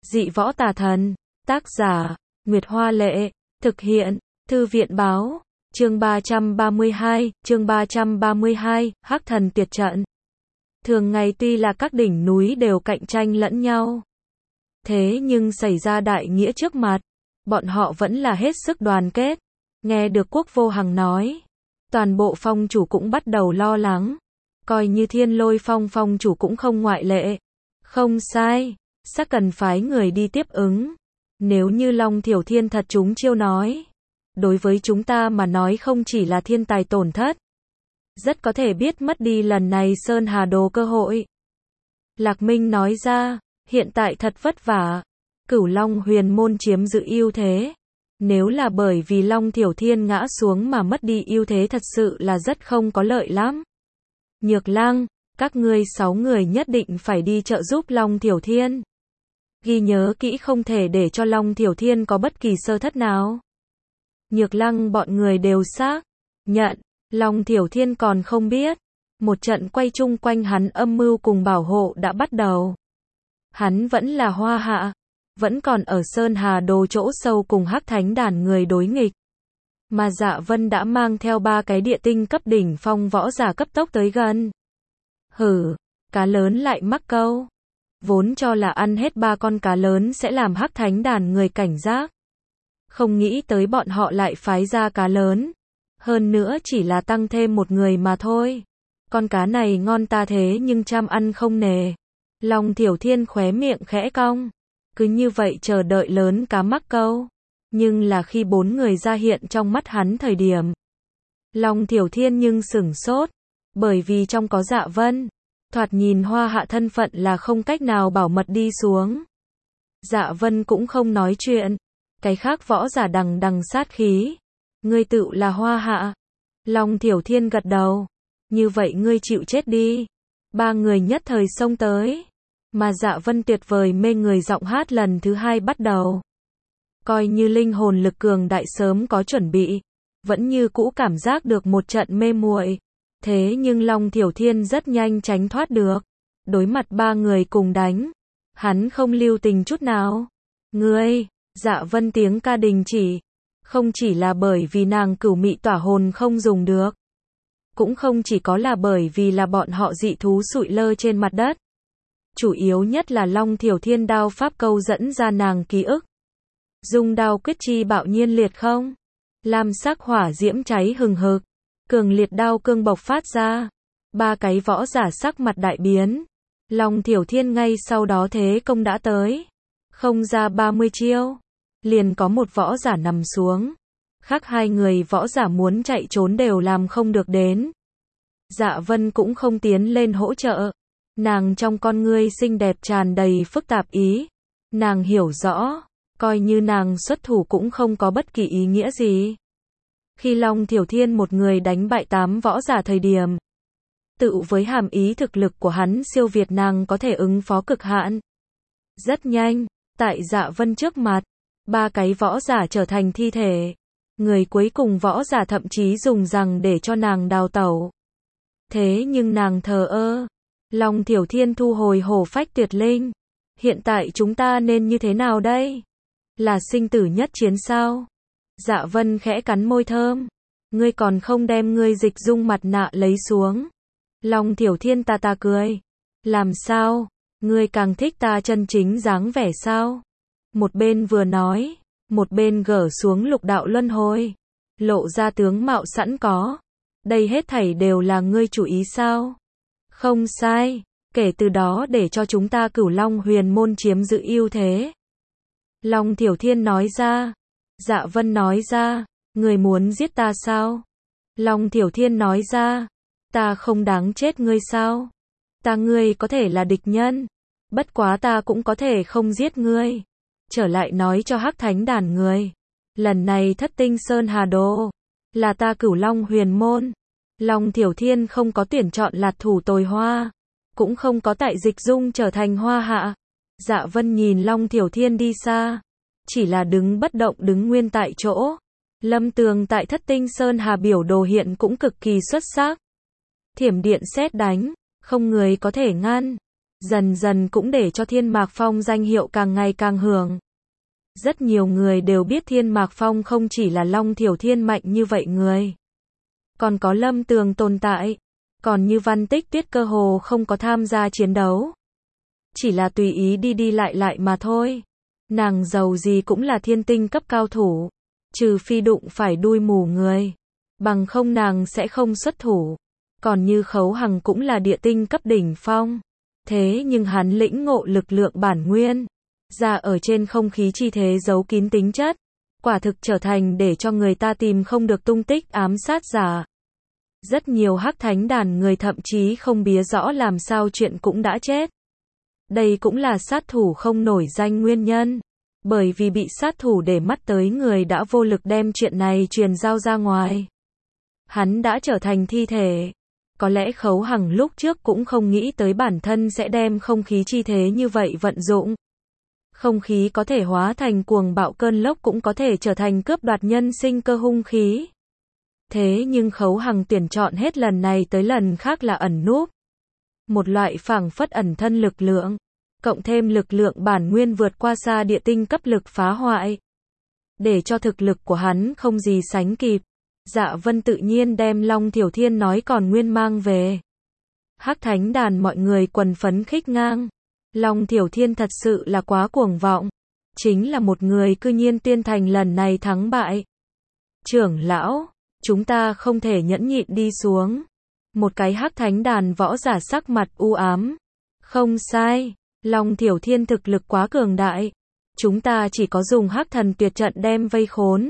Dị võ tà thần. Tác giả, Nguyệt Hoa Lệ. Thực hiện, Thư viện Báo. Chương 332, Hắc Thần Tuyệt Trận. Thường ngày tuy là các đỉnh núi đều cạnh tranh lẫn nhau, thế nhưng xảy ra đại nghĩa trước mặt, bọn họ vẫn là hết sức đoàn kết. Nghe được Quốc Vô Hằng nói, toàn bộ phong chủ cũng bắt đầu lo lắng, coi như Thiên Lôi Phong phong chủ cũng không ngoại lệ. Không sai, xác cần phái người đi tiếp ứng. Nếu như Long Thiểu Thiên thật trúng chiêu nói, đối với chúng ta mà nói không chỉ là thiên tài tổn thất, rất có thể biết mất đi lần này Sơn Hà Đồ cơ hội. Lạc Minh nói ra, hiện tại thật vất vả, Cửu Long Huyền Môn chiếm giữ ưu thế. Nếu là bởi vì Long Thiểu Thiên ngã xuống mà mất đi ưu thế thật sự là rất không có lợi lắm. Nhược Lăng, các ngươi 6 người nhất định phải đi trợ giúp Long Thiểu Thiên. Ghi nhớ kỹ không thể để cho Long Thiểu Thiên có bất kỳ sơ thất nào. Nhược Lăng bọn người đều xác nhận, Long Thiểu Thiên còn không biết. Một trận quay chung quanh hắn âm mưu cùng bảo hộ đã bắt đầu. Hắn vẫn là Hoa Hạ, vẫn còn ở Sơn Hà Đồ chỗ sâu cùng Hắc Thánh đàn người đối nghịch. Mà Dạ Vân đã mang theo 3 cái địa tinh cấp đỉnh phong võ giả cấp tốc tới gần. Hử, cá lớn lại mắc câu. Vốn cho là ăn hết 3 con cá lớn sẽ làm Hắc Thánh đàn người cảnh giác. Không nghĩ tới bọn họ lại phái ra cá lớn. Hơn nữa chỉ là tăng thêm một người mà thôi. Con cá này ngon ta thế nhưng chăm ăn không nề. Long Thiểu Thiên khóe miệng khẽ cong. Cứ như vậy chờ đợi lớn cá mắc câu. Nhưng là khi 4 người ra hiện trong mắt hắn thời điểm, Long Thiểu Thiên nhưng sửng sốt. Bởi vì trong có Dạ Vân, thoạt nhìn Hoa Hạ thân phận là không cách nào bảo mật đi xuống. Dạ Vân cũng không nói chuyện. Cái khác võ giả đằng đằng sát khí. Ngươi tự là Hoa Hạ. Long Thiểu Thiên gật đầu. Như vậy ngươi chịu chết đi. 3 người nhất thời xông tới. Mà Dạ Vân tuyệt vời mê người giọng hát lần thứ 2 bắt đầu. Coi như linh hồn lực cường đại sớm có chuẩn bị, vẫn như cũ cảm giác được một trận mê muội. Thế nhưng Long Thiểu Thiên rất nhanh tránh thoát được. Đối mặt 3 người cùng đánh, hắn không lưu tình chút nào. Ngươi, Dạ Vân tiếng ca đình chỉ. Không chỉ là bởi vì nàng cửu mị tỏa hồn không dùng được, cũng không chỉ có là bởi vì là bọn họ dị thú sụi lơ trên mặt đất. Chủ yếu nhất là Long Thiểu Thiên đao pháp câu dẫn ra nàng ký ức. Dung đao quyết chi bạo nhiên liệt không. Lam sắc hỏa diễm cháy hừng hực. Cường liệt đao cương bộc phát ra. 3 cái võ giả sắc mặt đại biến. Long Thiểu Thiên ngay sau đó thế công đã tới. Không ra 30 chiêu. Liền có một võ giả nằm xuống. Khác 2 người võ giả muốn chạy trốn đều làm không được đến. Dạ Vân cũng không tiến lên hỗ trợ. Nàng trong con ngươi xinh đẹp tràn đầy phức tạp ý. Nàng hiểu rõ, coi như nàng xuất thủ cũng không có bất kỳ ý nghĩa gì. Khi Long Thiểu Thiên một người đánh bại 8 võ giả thời điểm, tự với hàm ý thực lực của hắn siêu việt nàng có thể ứng phó cực hạn. Rất nhanh, tại Dạ Vân trước mặt, 3 cái võ giả trở thành thi thể. Người cuối cùng võ giả thậm chí dùng rằng để cho nàng đào tẩu. Thế nhưng nàng thờ ơ. Long Thiểu Thiên thu hồi hổ phách tuyệt linh. Hiện tại chúng ta nên như thế nào đây? Là sinh tử nhất chiến sao? Dạ Vân khẽ cắn môi thơm. Ngươi còn không đem ngươi dịch dung mặt nạ lấy xuống. Long Thiểu Thiên ta cười. Làm sao? Ngươi càng thích ta chân chính dáng vẻ sao? Một bên vừa nói, một bên gỡ xuống lục đạo luân hồi. Lộ ra tướng mạo sẵn có. Đây hết thảy đều là ngươi chủ ý sao? Không sai, kể từ đó để cho chúng ta Cửu Long Huyền Môn chiếm giữ ưu thế. Long Thiểu Thiên nói ra. Dạ Vân nói ra, ngươi muốn giết ta sao? Long Thiểu Thiên nói ra, ta không đáng chết ngươi sao? Ngươi có thể là địch nhân, bất quá ta cũng có thể không giết ngươi. Trở lại nói cho Hắc Thánh đàn người, lần này Thất Tinh Sơn Hà Đồ là ta Cửu Long Huyền Môn. Long Thiểu Thiên không có tuyển chọn lạt thủ tồi hoa, cũng không có tại dịch dung trở thành Hoa Hạ. Dạ Vân nhìn Long Thiểu Thiên đi xa, chỉ là đứng bất động đứng nguyên tại chỗ. Lâm Tường tại Thất Tinh Sơn Hà biểu đồ hiện cũng cực kỳ xuất sắc. Thiểm điện sét đánh, không người có thể ngăn. dần dần cũng để cho Thiên Mạc Phong danh hiệu càng ngày càng hưởng. Rất nhiều người đều biết Thiên Mạc Phong không chỉ là Long Thiểu Thiên mạnh như vậy người. Còn có Lâm Tường tồn tại. Còn như Văn Tích Tuyết cơ hồ không có tham gia chiến đấu. Chỉ là tùy ý đi đi lại lại mà thôi. Nàng giàu gì cũng là thiên tinh cấp cao thủ. Trừ phi đụng phải đuôi mù người. Bằng không nàng sẽ không xuất thủ. Còn như Khấu Hằng cũng là địa tinh cấp đỉnh phong. Thế nhưng hắn lĩnh ngộ lực lượng bản nguyên. Ra ở trên không khí chi thế giấu kín tính chất. Quả thực trở thành để cho người ta tìm không được tung tích ám sát giả. Rất nhiều hắc thánh đàn người thậm chí không bía rõ làm sao chuyện cũng đã chết. Đây cũng là sát thủ không nổi danh nguyên nhân. Bởi vì bị sát thủ để mắt tới người đã vô lực đem chuyện này truyền giao ra ngoài. Hắn đã trở thành thi thể. Có lẽ Khấu Hằng lúc trước cũng không nghĩ tới bản thân sẽ đem không khí chi thế như vậy vận dụng. Không khí có thể hóa thành cuồng bạo cơn lốc cũng có thể trở thành cướp đoạt nhân sinh cơ hung khí. Thế nhưng Khấu Hằng tuyển chọn hết lần này tới lần khác là ẩn núp. Một loại phảng phất ẩn thân lực lượng. Cộng thêm lực lượng bản nguyên vượt qua xa địa tinh cấp lực phá hoại. Để cho thực lực của hắn không gì sánh kịp. Dạ Vân tự nhiên đem Long Thiểu Thiên nói còn nguyên mang về. Hắc thánh đàn mọi người quần phấn khích ngang. Long Thiểu Thiên thật sự là quá cuồng vọng. Chính là một người cư nhiên tiên thành lần này thắng bại. Trưởng lão, chúng ta không thể nhẫn nhịn đi xuống. Một cái hắc thánh đàn võ giả sắc mặt u ám. Không sai, Long Thiểu Thiên thực lực quá cường đại. Chúng ta chỉ có dùng hắc thần tuyệt trận đem vây khốn.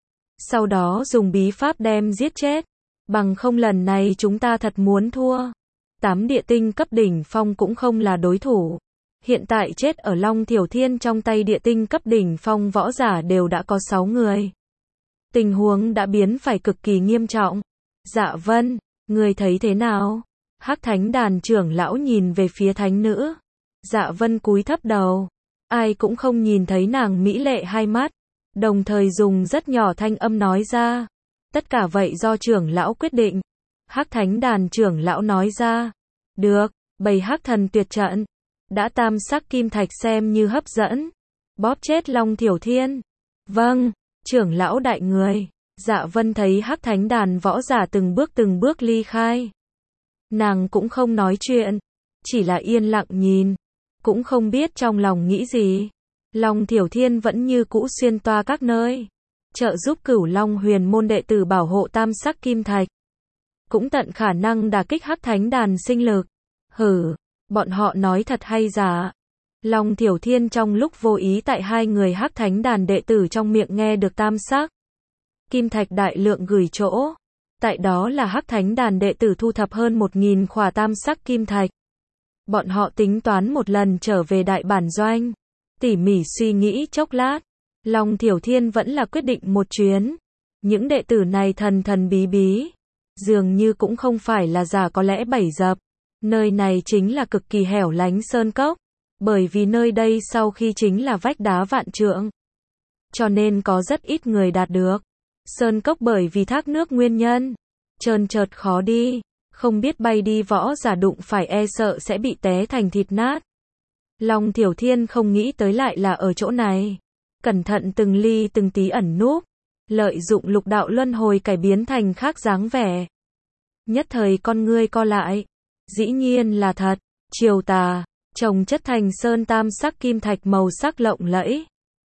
Sau đó dùng bí pháp đem giết chết. Bằng không lần này chúng ta thật muốn thua. 8 địa tinh cấp đỉnh phong cũng không là đối thủ. Hiện tại chết ở Long Thiểu Thiên trong tay địa tinh cấp đỉnh phong võ giả đều đã có 6 người. Tình huống đã biến phải cực kỳ nghiêm trọng. Dạ Vân, người thấy thế nào? Hắc thánh đàn trưởng lão nhìn về phía thánh nữ. Dạ Vân cúi thấp đầu. Ai cũng không nhìn thấy nàng mỹ lệ hai mắt. Đồng thời dùng rất nhỏ thanh âm nói ra. Tất cả vậy do trưởng lão quyết định. Hắc thánh đàn trưởng lão nói ra. Được, bày hắc thần tuyệt trận. Đã tam sắc kim thạch xem như hấp dẫn. Bóp chết Long Thiểu Thiên. Vâng, trưởng lão đại người. Dạ Vân thấy hắc thánh đàn võ giả từng bước ly khai. Nàng cũng không nói chuyện. Chỉ là yên lặng nhìn. Cũng không biết trong lòng nghĩ gì. Long Thiểu Thiên vẫn như cũ xuyên toa các nơi. Trợ giúp Cửu Long Huyền môn đệ tử bảo hộ tam sắc kim thạch. Cũng tận khả năng đả kích hắc thánh đàn sinh lực. Hử, bọn họ nói thật hay giả? Long Thiểu Thiên trong lúc vô ý tại hai người hắc thánh đàn đệ tử trong miệng nghe được tam sắc kim thạch đại lượng gửi chỗ. Tại đó là hắc thánh đàn đệ tử thu thập hơn 1000 khỏa tam sắc kim thạch. Bọn họ tính toán một lần trở về đại bản doanh. Tỉ mỉ suy nghĩ chốc lát. Long Thiểu Thiên vẫn là quyết định một chuyến. Những đệ tử này thần thần bí bí. Dường như cũng không phải là giả có lẽ bẫy dập. Nơi này chính là cực kỳ hẻo lánh sơn cốc. Bởi vì nơi đây sau khi chính là vách đá vạn trượng. Cho nên có rất ít người đạt được. Sơn cốc bởi vì thác nước nguyên nhân. Trơn trượt khó đi. Không biết bay đi võ giả đụng phải e sợ sẽ bị té thành thịt nát. Long Thiểu Thiên không nghĩ tới lại là ở chỗ này. Cẩn thận từng ly từng tí ẩn núp. Lợi dụng lục đạo luân hồi cải biến thành khác dáng vẻ. Nhất thời con ngươi co lại. Dĩ nhiên là thật. Chiều tà. Trồng chất thành sơn tam sắc kim thạch màu sắc lộng lẫy.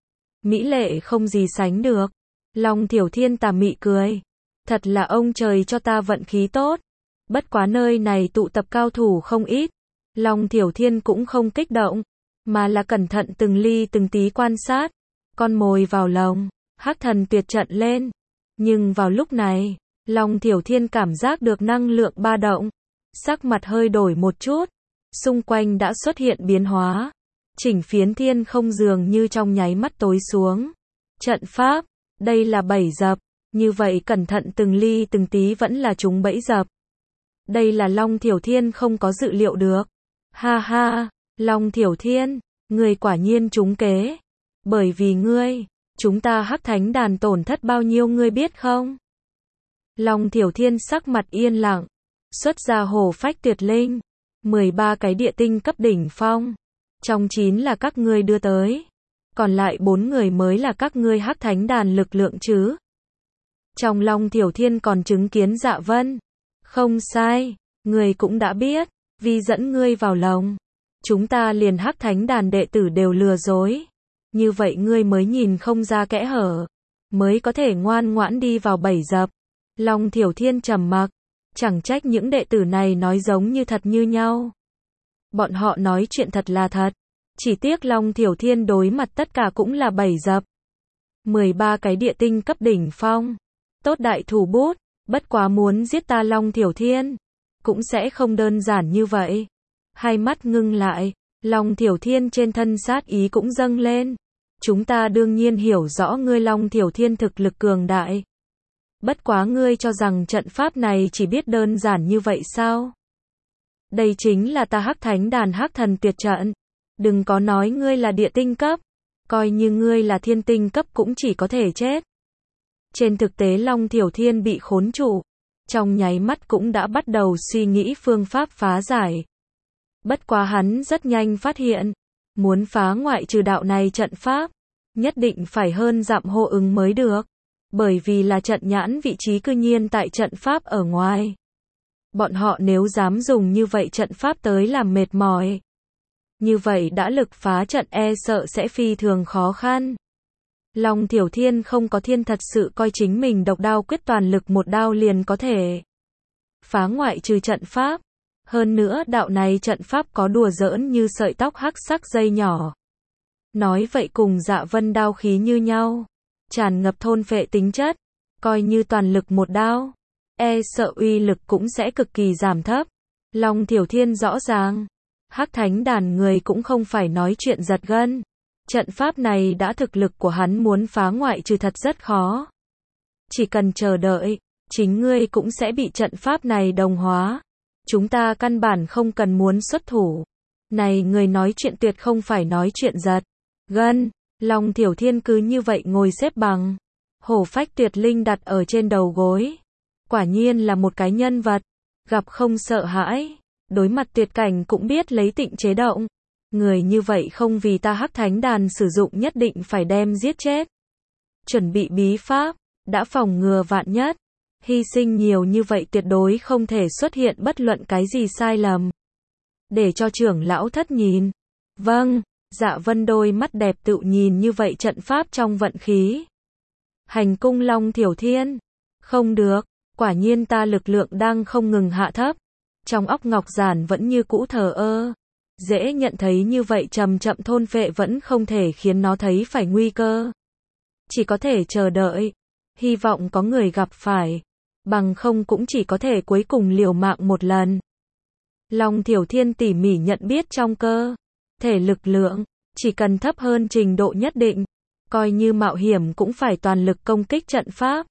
Mỹ lệ không gì sánh được. Long Thiểu Thiên tà mị cười. Thật là ông trời cho ta vận khí tốt. Bất quá nơi này tụ tập cao thủ không ít. Long Thiểu Thiên cũng không kích động. Mà là cẩn thận từng ly từng tí quan sát. Con mồi vào lồng. Hắc thần tuyệt trận lên. Nhưng vào lúc này, Long Thiểu Thiên cảm giác được năng lượng ba động. Sắc mặt hơi đổi một chút. Xung quanh đã xuất hiện biến hóa. Chỉnh phiến thiên không dường như trong nháy mắt tối xuống. Trận pháp, đây là bẫy dập. Như vậy cẩn thận từng ly từng tí vẫn là chúng bẫy dập. Đây là Long Thiểu Thiên không có dự liệu được. Ha ha, Long Thiểu Thiên, ngươi quả nhiên trúng kế. Bởi vì ngươi, chúng ta hắc thánh đàn tổn thất bao nhiêu ngươi biết không? Long Thiểu Thiên sắc mặt yên lặng. Xuất ra hổ phách tuyệt linh. 13 cái địa tinh cấp đỉnh phong. Trong 9 là các ngươi đưa tới. Còn lại 4 người mới là các ngươi Hắc Thánh đàn lực lượng chứ. Trong Long Tiểu Thiên còn chứng kiến Dạ Vân. Không sai, ngươi cũng đã biết, vì dẫn ngươi vào lòng. Chúng ta liền Hắc Thánh đàn đệ tử đều lừa dối. Như vậy ngươi mới nhìn không ra kẽ hở. Mới có thể ngoan ngoãn đi vào bẫy dập. Long Tiểu Thiên trầm mặc. Chẳng trách những đệ tử này nói giống như thật như nhau. Bọn họ nói chuyện thật là thật. Chỉ tiếc Long Tiểu Thiên đối mặt tất cả cũng là bẫy dập. 13 cái địa tinh cấp đỉnh phong. Tốt đại thủ bút, bất quá muốn giết ta Long Tiểu Thiên. Cũng sẽ không đơn giản như vậy. Hai mắt ngưng lại, Long Tiểu Thiên trên thân sát ý cũng dâng lên. Chúng ta đương nhiên hiểu rõ ngươi Long Tiểu Thiên thực lực cường đại. Bất quá ngươi cho rằng trận pháp này chỉ biết đơn giản như vậy sao? Đây chính là ta Hắc Thánh đàn Hắc Thần Tuyệt trận. Đừng có nói ngươi là địa tinh cấp. Coi như ngươi là thiên tinh cấp cũng chỉ có thể chết. Trên thực tế Long Tiểu Thiên bị khốn trụ. Trong nháy mắt cũng đã bắt đầu suy nghĩ phương pháp phá giải. Bất quá hắn rất nhanh phát hiện. Muốn phá ngoại trừ đạo này trận pháp. Nhất định phải hơn dặm hô ứng mới được. Bởi vì là trận nhãn vị trí cư nhiên tại trận pháp ở ngoài. Bọn họ nếu dám dùng như vậy trận pháp tới làm mệt mỏi. Như vậy đã lực phá trận sợ sẽ phi thường khó khăn. Long Tiểu Thiên không có thiên thật sự coi chính mình độc đao quyết toàn lực một đao liền có thể phá ngoại trừ trận pháp. Hơn nữa đạo này trận pháp có đùa giỡn như sợi tóc hắc sắc dây nhỏ. Nói vậy cùng Dạ Vân đao khí như nhau. Tràn ngập thôn phệ tính chất. Coi như toàn lực một đao. Sợ uy lực cũng sẽ cực kỳ giảm thấp. Long Tiểu Thiên rõ ràng. Hắc Thánh đàn người cũng không phải nói chuyện giật gân. Trận pháp này đã thực lực của hắn muốn phá ngoại trừ thật rất khó. Chỉ cần chờ đợi, chính ngươi cũng sẽ bị trận pháp này đồng hóa. Chúng ta căn bản không cần muốn xuất thủ. Này người nói chuyện tuyệt không phải nói chuyện giật gân. Long Tiểu Thiên cứ như vậy ngồi xếp bằng. Hổ phách tuyệt linh đặt ở trên đầu gối. Quả nhiên là một cái nhân vật. Gặp không sợ hãi. Đối mặt tuyệt cảnh cũng biết lấy tịnh chế động. Người như vậy không vì ta Hắc Thánh đàn sử dụng nhất định phải đem giết chết. Chuẩn bị bí pháp. Đã phòng ngừa vạn nhất. Hy sinh nhiều như vậy tuyệt đối không thể xuất hiện bất luận cái gì sai lầm. Để cho trưởng lão thất nhìn. Vâng. Dạ Vân đôi mắt đẹp tự nhìn như vậy trận pháp trong vận khí. Hành cung Long Tiểu Thiên. Không được, quả nhiên ta lực lượng đang không ngừng hạ thấp. Trong óc Ngọc Giản vẫn như cũ thờ ơ. Dễ nhận thấy như vậy chậm chậm thôn phệ vẫn không thể khiến nó thấy phải nguy cơ. Chỉ có thể chờ đợi. Hy vọng có người gặp phải. Bằng không cũng chỉ có thể cuối cùng liều mạng một lần. Long Tiểu Thiên tỉ mỉ nhận biết trong cơ thể lực lượng, chỉ cần thấp hơn trình độ nhất định, coi như mạo hiểm cũng phải toàn lực công kích trận pháp.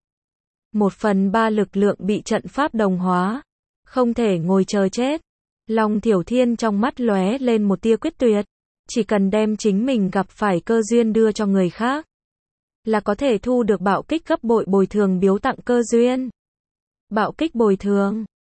1/3 lực lượng bị trận pháp đồng hóa, không thể ngồi chờ chết. Long Tiểu Thiên trong mắt lóe lên một tia quyết tuyệt, chỉ cần đem chính mình gặp phải cơ duyên đưa cho người khác, là có thể thu được bạo kích gấp bội bồi thường biếu tặng cơ duyên. Bạo kích bồi thường,